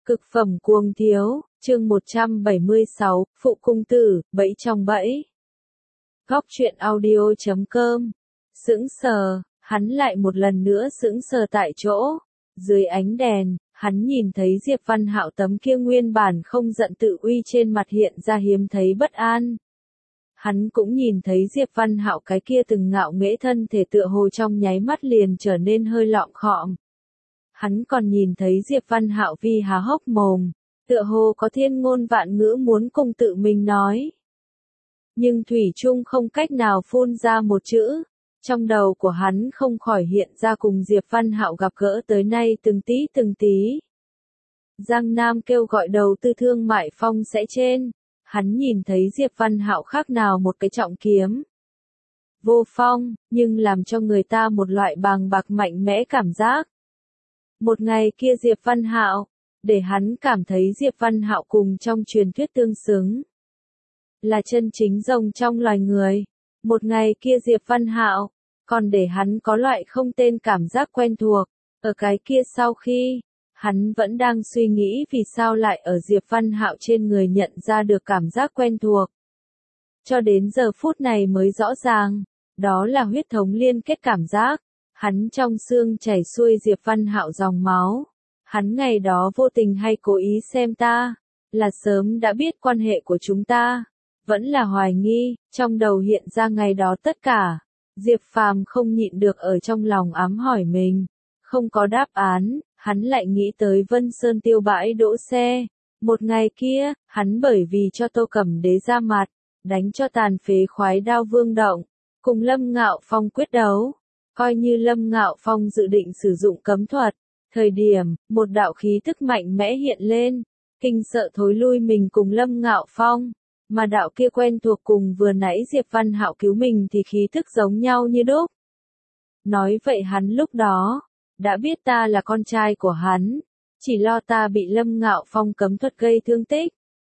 Cực phẩm cuồng thiếu, chương 176, Phụ cung tử, bẫy trong bẫy. Góc truyện audio.com. Sững sờ, hắn lại một lần nữa sững sờ tại chỗ. Dưới ánh đèn, hắn nhìn thấy Diệp Văn Hạo tấm kia nguyên bản không giận tự uy trên mặt hiện ra hiếm thấy bất an. Hắn cũng nhìn thấy Diệp Văn Hạo cái kia từng ngạo nghễ thân thể tựa hồ trong nháy mắt liền trở nên hơi lọm khọm. Hắn còn nhìn thấy Diệp Văn Hạo vi há hốc mồm, tựa hồ có thiên ngôn vạn ngữ muốn cùng tự mình nói. Nhưng thủy chung không cách nào phun ra một chữ, trong đầu của hắn không khỏi hiện ra cùng Diệp Văn Hạo gặp gỡ tới nay từng tí. Giang Nam kêu gọi đầu tư thương mại phong sẽ trên, hắn nhìn thấy Diệp Văn Hạo khác nào một cái trọng kiếm. Vô phong, nhưng làm cho người ta một loại bàng bạc mạnh mẽ cảm giác. Một ngày kia Diệp Văn Hạo, để hắn cảm thấy Diệp Văn Hạo cùng trong truyền thuyết tương xứng. Là chân chính rồng trong loài người. Một ngày kia Diệp Văn Hạo, còn để hắn có loại không tên cảm giác quen thuộc. Ở cái kia sau khi, hắn vẫn đang suy nghĩ vì sao lại ở Diệp Văn Hạo trên người nhận ra được cảm giác quen thuộc. Cho đến giờ phút này mới rõ ràng, đó là huyết thống liên kết cảm giác. Hắn trong xương chảy xuôi Diệp Văn Hạo dòng máu. Hắn ngày đó vô tình hay cố ý xem ta, là sớm đã biết quan hệ của chúng ta, vẫn là hoài nghi, trong đầu hiện ra ngày đó tất cả. Diệp Phàm không nhịn được ở trong lòng ám hỏi mình, không có đáp án, hắn lại nghĩ tới Vân Sơn Tiêu bãi đỗ xe. Một ngày kia, hắn bởi vì cho Tô Cẩm Đế ra mặt, đánh cho tàn phế khoái đao Vương Động, cùng Lâm Ngạo Phong quyết đấu. Coi như Lâm Ngạo Phong dự định sử dụng cấm thuật, thời điểm, một đạo khí tức mạnh mẽ hiện lên, kinh sợ thối lui mình cùng Lâm Ngạo Phong, mà đạo kia quen thuộc cùng vừa nãy Diệp Văn Hạo cứu mình thì khí tức giống nhau như đúc. Nói vậy hắn lúc đó, đã biết ta là con trai của hắn, chỉ lo ta bị Lâm Ngạo Phong cấm thuật gây thương tích.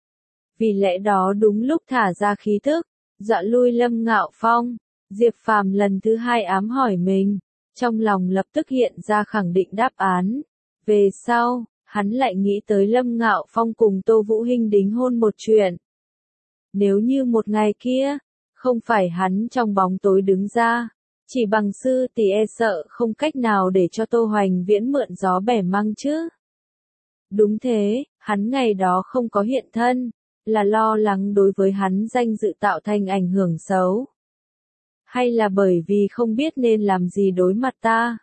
Vì lẽ đó đúng lúc thả ra khí tức, dọa lui Lâm Ngạo Phong. Diệp Phàm lần thứ hai ám hỏi mình, trong lòng lập tức hiện ra khẳng định đáp án. Về sau, hắn lại nghĩ tới Lâm Ngạo Phong cùng Tô Vũ Hinh đính hôn một chuyện. Nếu như một ngày kia, không phải hắn trong bóng tối đứng ra, chỉ bằng sư thì e sợ không cách nào để cho Tô Hoành Viễn mượn gió bẻ măng chứ. Đúng thế, hắn ngày đó không có hiện thân, là lo lắng đối với hắn danh dự tạo thành ảnh hưởng xấu. Hay là bởi vì không biết nên làm gì đối mặt ta?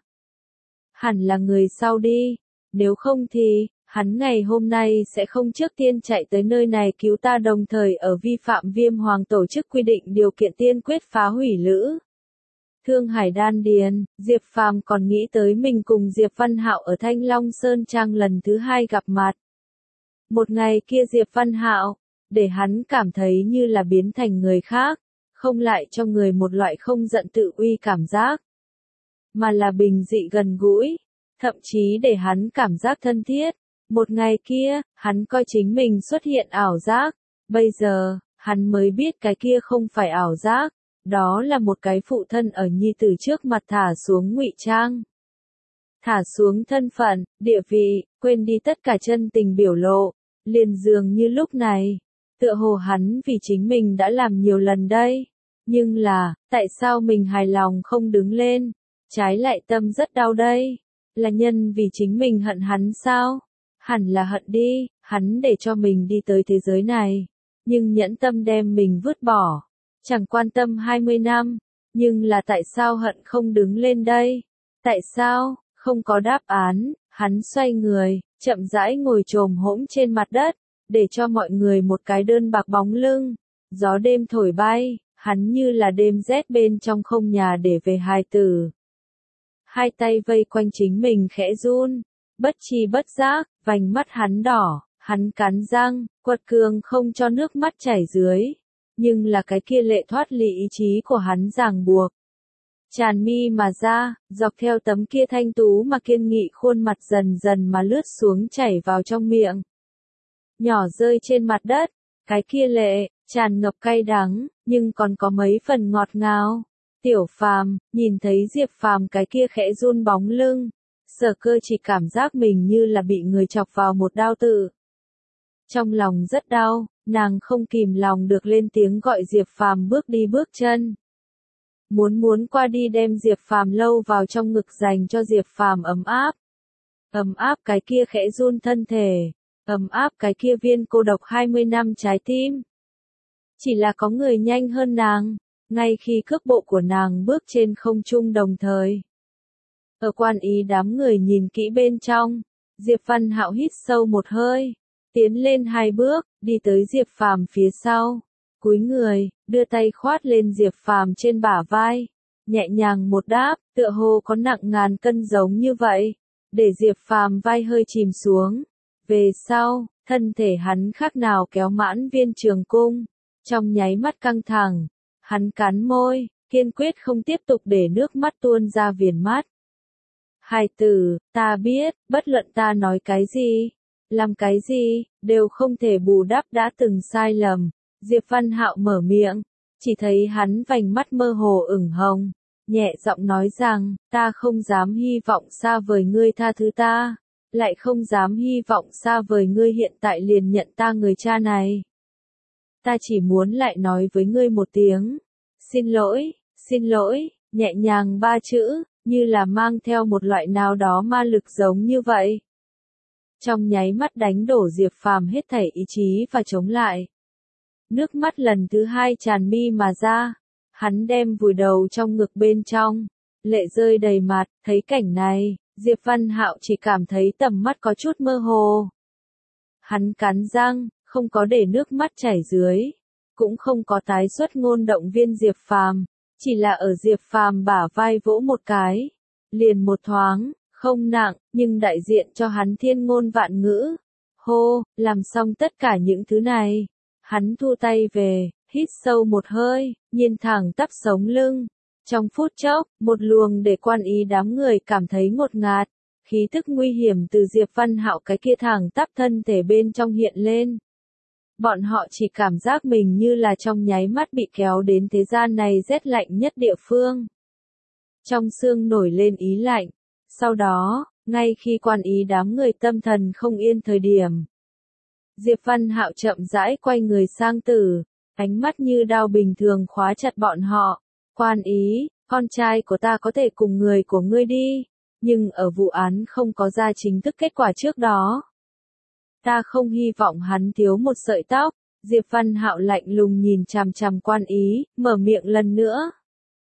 Hẳn là người sau đi, nếu không thì, hắn ngày hôm nay sẽ không trước tiên chạy tới nơi này cứu ta đồng thời ở vi phạm Viêm Hoàng tổ chức quy định điều kiện tiên quyết phá hủy lữ. Thương Hải Đan Điền, Diệp Phàm còn nghĩ tới mình cùng Diệp Văn Hạo ở Thanh Long Sơn Trang lần thứ hai gặp mặt. Một ngày kia Diệp Văn Hạo, để hắn cảm thấy như là biến thành người khác. Không lại cho người một loại không giận tự uy cảm giác, mà là bình dị gần gũi, thậm chí để hắn cảm giác thân thiết. Một ngày kia, hắn coi chính mình xuất hiện ảo giác, bây giờ, hắn mới biết cái kia không phải ảo giác, đó là một cái phụ thân ở nhi tử trước mặt thả xuống ngụy trang. Thả xuống thân phận, địa vị, quên đi tất cả chân tình biểu lộ, liền dường như lúc này. Tựa hồ hắn vì chính mình đã làm nhiều lần đây, nhưng là, tại sao mình hài lòng không đứng lên, trái lại tâm rất đau đây, là nhân vì chính mình hận hắn sao? Hẳn là hận đi, hắn để cho mình đi tới thế giới này, nhưng nhẫn tâm đem mình vứt bỏ, chẳng quan tâm 20 năm, nhưng là tại sao hận không đứng lên đây? Tại sao? Không có đáp án, hắn xoay người, chậm rãi ngồi chồm hỗn trên mặt đất, để cho mọi người một cái đơn bạc bóng lưng, gió đêm thổi bay, hắn như là đêm rét bên trong không nhà để về hài tử. Hai tay vây quanh chính mình khẽ run, bất tri bất giác, vành mắt hắn đỏ, hắn cắn răng, quật cường không cho nước mắt chảy dưới, nhưng là cái kia lệ thoát ly ý chí của hắn ràng buộc. Tràn mi mà ra, dọc theo tấm kia thanh tú mà kiên nghị khuôn mặt dần dần mà lướt xuống chảy vào trong miệng. Nhỏ rơi trên mặt đất, cái kia lệ, tràn ngập cay đắng, nhưng còn có mấy phần ngọt ngào. Tiểu Phàm, nhìn thấy Diệp Phàm cái kia khẽ run bóng lưng, Sở Cơ chỉ cảm giác mình như là bị người chọc vào một đao tử. Trong lòng rất đau, nàng không kìm lòng được lên tiếng gọi Diệp Phàm bước đi bước chân. Muốn qua đi đem Diệp Phàm lâu vào trong ngực dành cho Diệp Phàm ấm áp. Ấm áp cái kia khẽ run thân thể, ấm áp cái kia viên cô độc 20 năm trái tim. Chỉ là có người nhanh hơn nàng, ngay khi cước bộ của nàng bước trên không trung đồng thời. Ở quan ý đám người nhìn kỹ bên trong, Diệp Văn Hạo hít sâu một hơi, tiến lên 2 bước, đi tới Diệp Phàm phía sau, cúi người, đưa tay khoát lên Diệp Phàm trên bả vai, nhẹ nhàng một đáp, tựa hồ có nặng ngàn cân giống như vậy, để Diệp Phàm vai hơi chìm xuống. Về sau, thân thể hắn khác nào kéo mãn viên trường cung, trong nháy mắt căng thẳng, hắn cắn môi, kiên quyết không tiếp tục để nước mắt tuôn ra viền mắt. Hài tử, ta biết, bất luận ta nói cái gì, làm cái gì, đều không thể bù đắp đã từng sai lầm. Diệp Văn Hạo mở miệng, chỉ thấy hắn vành mắt mơ hồ ửng hồng, nhẹ giọng nói rằng, ta không dám hy vọng xa vời ngươi tha thứ ta, lại không dám hy vọng xa vời ngươi hiện tại liền nhận ta người cha này. Ta chỉ muốn lại nói với ngươi một tiếng, xin lỗi, nhẹ nhàng 3 chữ, như là mang theo một loại nào đó ma lực giống như vậy. Trong nháy mắt đánh đổ Diệp Phàm hết thảy ý chí và chống lại. Nước mắt lần thứ 2 tràn mi mà ra, hắn đem vùi đầu trong ngực bên trong, lệ rơi đầy mặt, thấy cảnh này, Diệp Văn Hạo chỉ cảm thấy tầm mắt có chút mơ hồ. Hắn cắn răng, không có để nước mắt chảy dưới, cũng không có tái xuất ngôn động viên Diệp Phàm, chỉ là ở Diệp Phàm bả vai vỗ một cái, liền một thoáng, không nặng, nhưng đại diện cho hắn thiên ngôn vạn ngữ. Hô, làm xong tất cả những thứ này, hắn thu tay về, hít sâu một hơi, nhìn thẳng tắp sống lưng. Trong phút chốc, một luồng để quan ý đám người cảm thấy ngột ngạt, khí tức nguy hiểm từ Diệp Văn Hạo cái kia thẳng tắp thân thể bên trong hiện lên. Bọn họ chỉ cảm giác mình như là trong nháy mắt bị kéo đến thế gian này rét lạnh nhất địa phương. Trong xương nổi lên ý lạnh. Sau đó, ngay khi quan ý đám người tâm thần không yên thời điểm, Diệp Văn Hạo chậm rãi quay người sang Tử, ánh mắt như đao bình thường khóa chặt bọn họ. Quan ý, con trai của ta có thể cùng người của ngươi đi, nhưng ở vụ án không có ra chính thức kết quả trước đó, ta không hy vọng hắn thiếu một sợi tóc. Diệp Văn Hạo lạnh lùng nhìn chằm chằm quan ý, mở miệng lần nữa.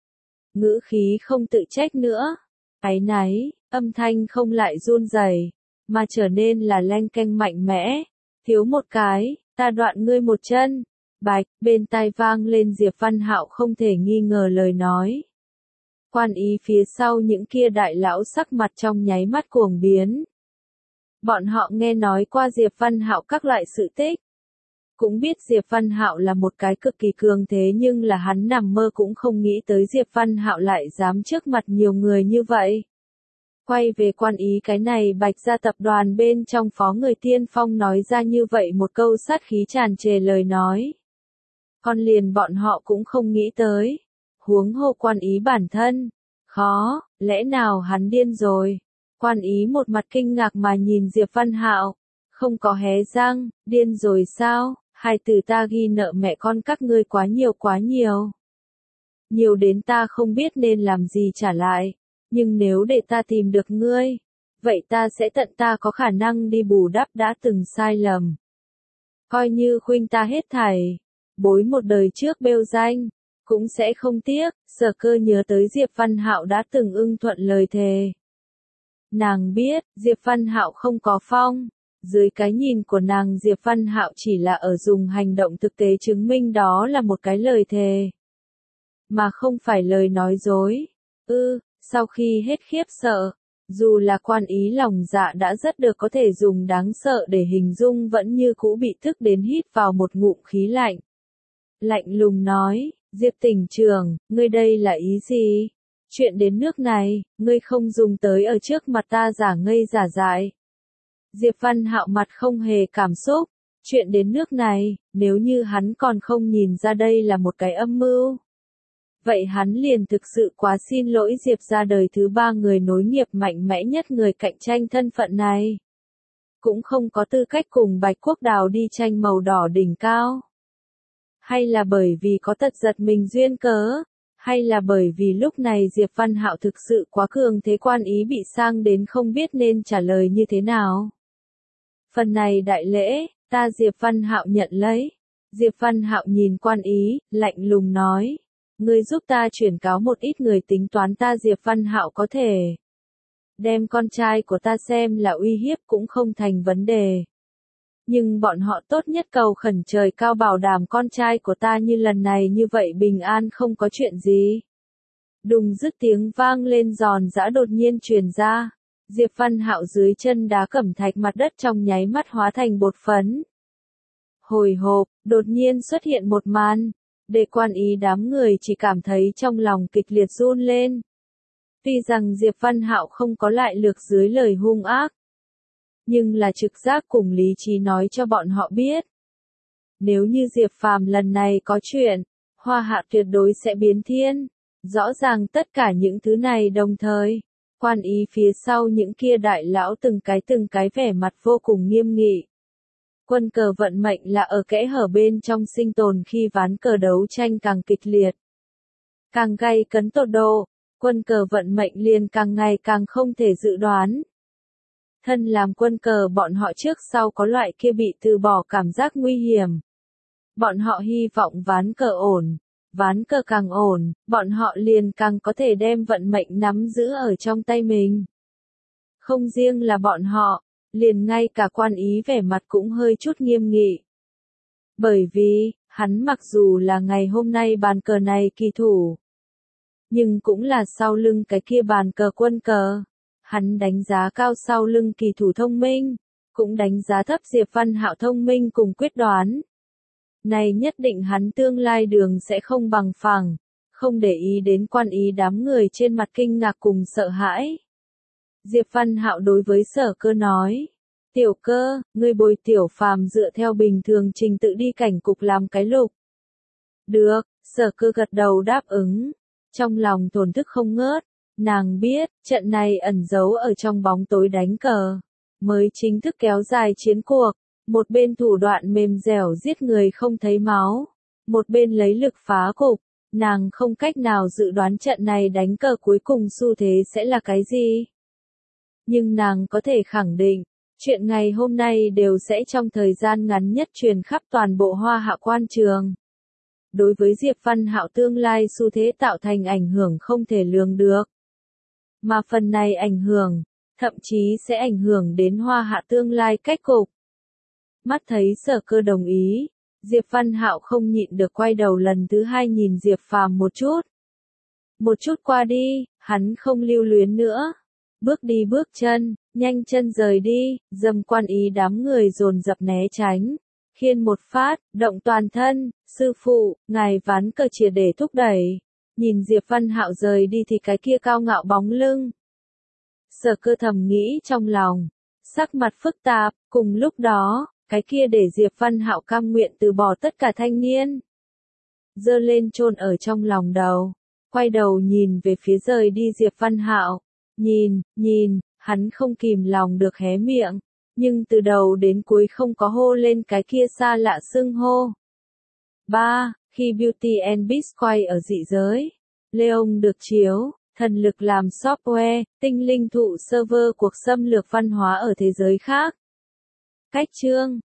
Ngữ khí không tự trách nữa. Áy náy, âm thanh không lại run rẩy, mà trở nên là leng keng mạnh mẽ. Thiếu một cái, ta đoạn ngươi một chân. Bạch, bên tai vang lên Diệp Văn Hạo không thể nghi ngờ lời nói. Quan ý phía sau những kia đại lão sắc mặt trong nháy mắt cuồng biến. Bọn họ nghe nói qua Diệp Văn Hạo các loại sự tích, cũng biết Diệp Văn Hạo là một cái cực kỳ cường thế, nhưng là hắn nằm mơ cũng không nghĩ tới Diệp Văn Hạo lại dám trước mặt nhiều người như vậy. Quay về quan ý cái này Bạch gia tập đoàn bên trong phó người tiên phong nói ra như vậy một câu sát khí tràn trề lời nói. Còn liền bọn họ cũng không nghĩ tới. Huống hồ quan ý bản thân. Khó, lẽ nào hắn điên rồi? Quan ý một mặt kinh ngạc mà nhìn Diệp Văn Hạo. Không có hé răng, điên rồi sao? Hai từ ta ghi nợ mẹ con các ngươi quá nhiều. Nhiều đến ta không biết nên làm gì trả lại. Nhưng nếu để ta tìm được ngươi, vậy ta sẽ tận ta có khả năng đi bù đắp đã từng sai lầm. Coi như khuynh ta hết thảy, bối một đời trước bêu danh, cũng sẽ không tiếc. Sở Cơ nhớ tới Diệp Văn Hạo đã từng ưng thuận lời thề. Nàng biết, Diệp Văn Hạo không có phong. Dưới cái nhìn của nàng Diệp Văn Hạo chỉ là ở dùng hành động thực tế chứng minh đó là một cái lời thề, mà không phải lời nói dối. Sau khi hết khiếp sợ, dù là quan ý lòng dạ đã rất được có thể dùng đáng sợ để hình dung vẫn như cũ bị thức đến hít vào một ngụm khí lạnh. Lạnh lùng nói, Diệp tỉnh trưởng, ngươi đây là ý gì? Chuyện đến nước này, ngươi không dùng tới ở trước mặt ta giả ngây giả dại. Diệp Văn Hạo mặt không hề cảm xúc, chuyện đến nước này, nếu như hắn còn không nhìn ra đây là một cái âm mưu, vậy hắn liền thực sự quá xin lỗi Diệp ra đời thứ ba người nối nghiệp mạnh mẽ nhất người cạnh tranh thân phận này. Cũng không có tư cách cùng Bạch Quốc Đào đi tranh màu đỏ đỉnh cao. Hay là bởi vì có tật giật mình duyên cớ, hay là bởi vì lúc này Diệp Văn Hạo thực sự quá cường thế, Quan Ý bị sang đến không biết nên trả lời như thế nào. Phần này đại lễ, ta Diệp Văn Hạo nhận lấy. Diệp Văn Hạo nhìn Quan Ý, lạnh lùng nói. Ngươi giúp ta chuyển cáo một ít người, tính toán ta Diệp Văn Hạo có thể đem con trai của ta xem là uy hiếp cũng không thành vấn đề. Nhưng bọn họ tốt nhất cầu khẩn trời cao bảo đảm con trai của ta như lần này như vậy bình an không có chuyện gì. Đùng dứt tiếng vang lên giòn giã đột nhiên truyền ra. Diệp Văn Hạo dưới chân đá cẩm thạch, mặt đất trong nháy mắt hóa thành bột phấn. Hồi hộp, đột nhiên xuất hiện một màn. Để Quan Ý đám người chỉ cảm thấy trong lòng kịch liệt run lên. Tuy rằng Diệp Văn Hạo không có lại lược dưới lời hung ác, nhưng là trực giác cùng lý trí nói cho bọn họ biết. Nếu như Diệp Phàm lần này có chuyện, Hoa Hạ tuyệt đối sẽ biến thiên. Rõ ràng tất cả những thứ này đồng thời, Quan Ý phía sau những kia đại lão từng cái vẻ mặt vô cùng nghiêm nghị. Quân cờ vận mệnh là ở kẽ hở bên trong sinh tồn, khi ván cờ đấu tranh càng kịch liệt, càng gay cấn tột độ, quân cờ vận mệnh liền càng ngày càng không thể dự đoán. Thân làm quân cờ bọn họ trước sau có loại kia bị từ bỏ cảm giác nguy hiểm. Bọn họ hy vọng ván cờ ổn, ván cờ càng ổn, bọn họ liền càng có thể đem vận mệnh nắm giữ ở trong tay mình. Không riêng là bọn họ, liền ngay cả Quan Ý vẻ mặt cũng hơi chút nghiêm nghị. Bởi vì, hắn mặc dù là ngày hôm nay bàn cờ này kỳ thủ, nhưng cũng là sau lưng cái kia bàn cờ quân cờ. Hắn đánh giá cao sau lưng kỳ thủ thông minh, cũng đánh giá thấp Diệp Văn Hạo thông minh cùng quyết đoán. Này nhất định hắn tương lai đường sẽ không bằng phẳng, không để ý đến Quan Ý đám người trên mặt kinh ngạc cùng sợ hãi. Diệp Văn Hạo đối với Sở Cơ nói, Tiểu Cơ, ngươi bồi Tiểu Phàm dựa theo bình thường trình tự đi cảnh cục làm cái lục. Được, Sở Cơ gật đầu đáp ứng, trong lòng thổn thức không ngớt. Nàng biết, trận này ẩn giấu ở trong bóng tối đánh cờ, mới chính thức kéo dài chiến cuộc, một bên thủ đoạn mềm dẻo giết người không thấy máu, một bên lấy lực phá cục, nàng không cách nào dự đoán trận này đánh cờ cuối cùng xu thế sẽ là cái gì. Nhưng nàng có thể khẳng định, chuyện ngày hôm nay đều sẽ trong thời gian ngắn nhất truyền khắp toàn bộ Hoa Hạ quan trường. Đối với Diệp Văn Hạo tương lai xu thế tạo thành ảnh hưởng không thể lường được. Mà phần này ảnh hưởng, thậm chí sẽ ảnh hưởng đến Hoa Hạ tương lai cách cục. Mắt thấy Sở Cơ đồng ý, Diệp Văn Hạo không nhịn được quay đầu lần thứ hai nhìn Diệp Phàm một chút. Một chút qua đi, hắn không lưu luyến nữa. Bước đi bước chân, nhanh chân rời đi, dầm Quan Ý đám người dồn dập né tránh. Khiên một phát, động toàn thân, sư phụ, ngài ván cờ chìa để thúc đẩy. Nhìn Diệp Văn Hạo rời đi thì cái kia cao ngạo bóng lưng. Sở Cơ thầm nghĩ trong lòng, sắc mặt phức tạp, cùng lúc đó, cái kia để Diệp Văn Hạo cam nguyện từ bỏ tất cả thanh niên. Giơ lên chôn ở trong lòng đầu, quay đầu nhìn về phía rời đi Diệp Văn Hạo, nhìn, hắn không kìm lòng được hé miệng, nhưng từ đầu đến cuối không có hô lên cái kia xa lạ xưng hô. 3. Khi Beauty and Beast quay ở dị giới, Leon được chiếu, thần lực làm software, tinh linh thụ server cuộc xâm lược văn hóa ở thế giới khác. Cách chương